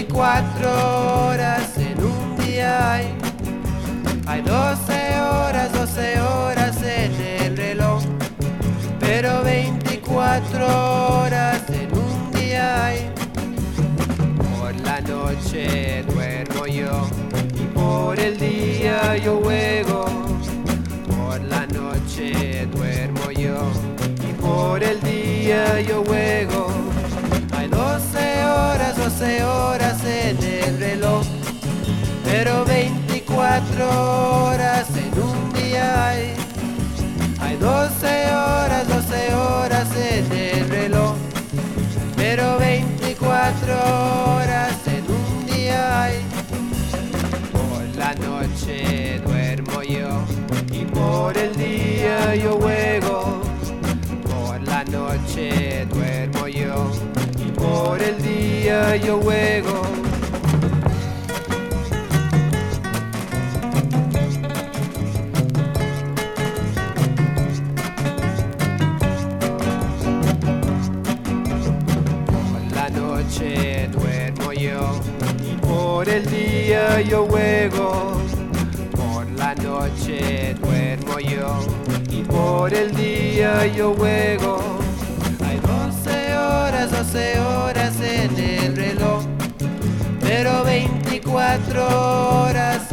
24 horas en un día hay 12 horas en el reloj, pero 24 horas en un día hay. Por la noche duermo yo y por el día yo juego. Por la noche duermo yo y por el día yo juego. Hay 12 horas en el reloj, pero 24 horas en un día hay. Hay 12 horas en el reloj, pero 24 horas en un día hay. Por la noche duermo yo y por el día yo juego. Por la noche duermo yo y por el día yo juego. Duermo yo y por el día yo juego. Por la noche duermo yo y por el día yo juego. Hay 12 horas en el reloj, pero 24 horas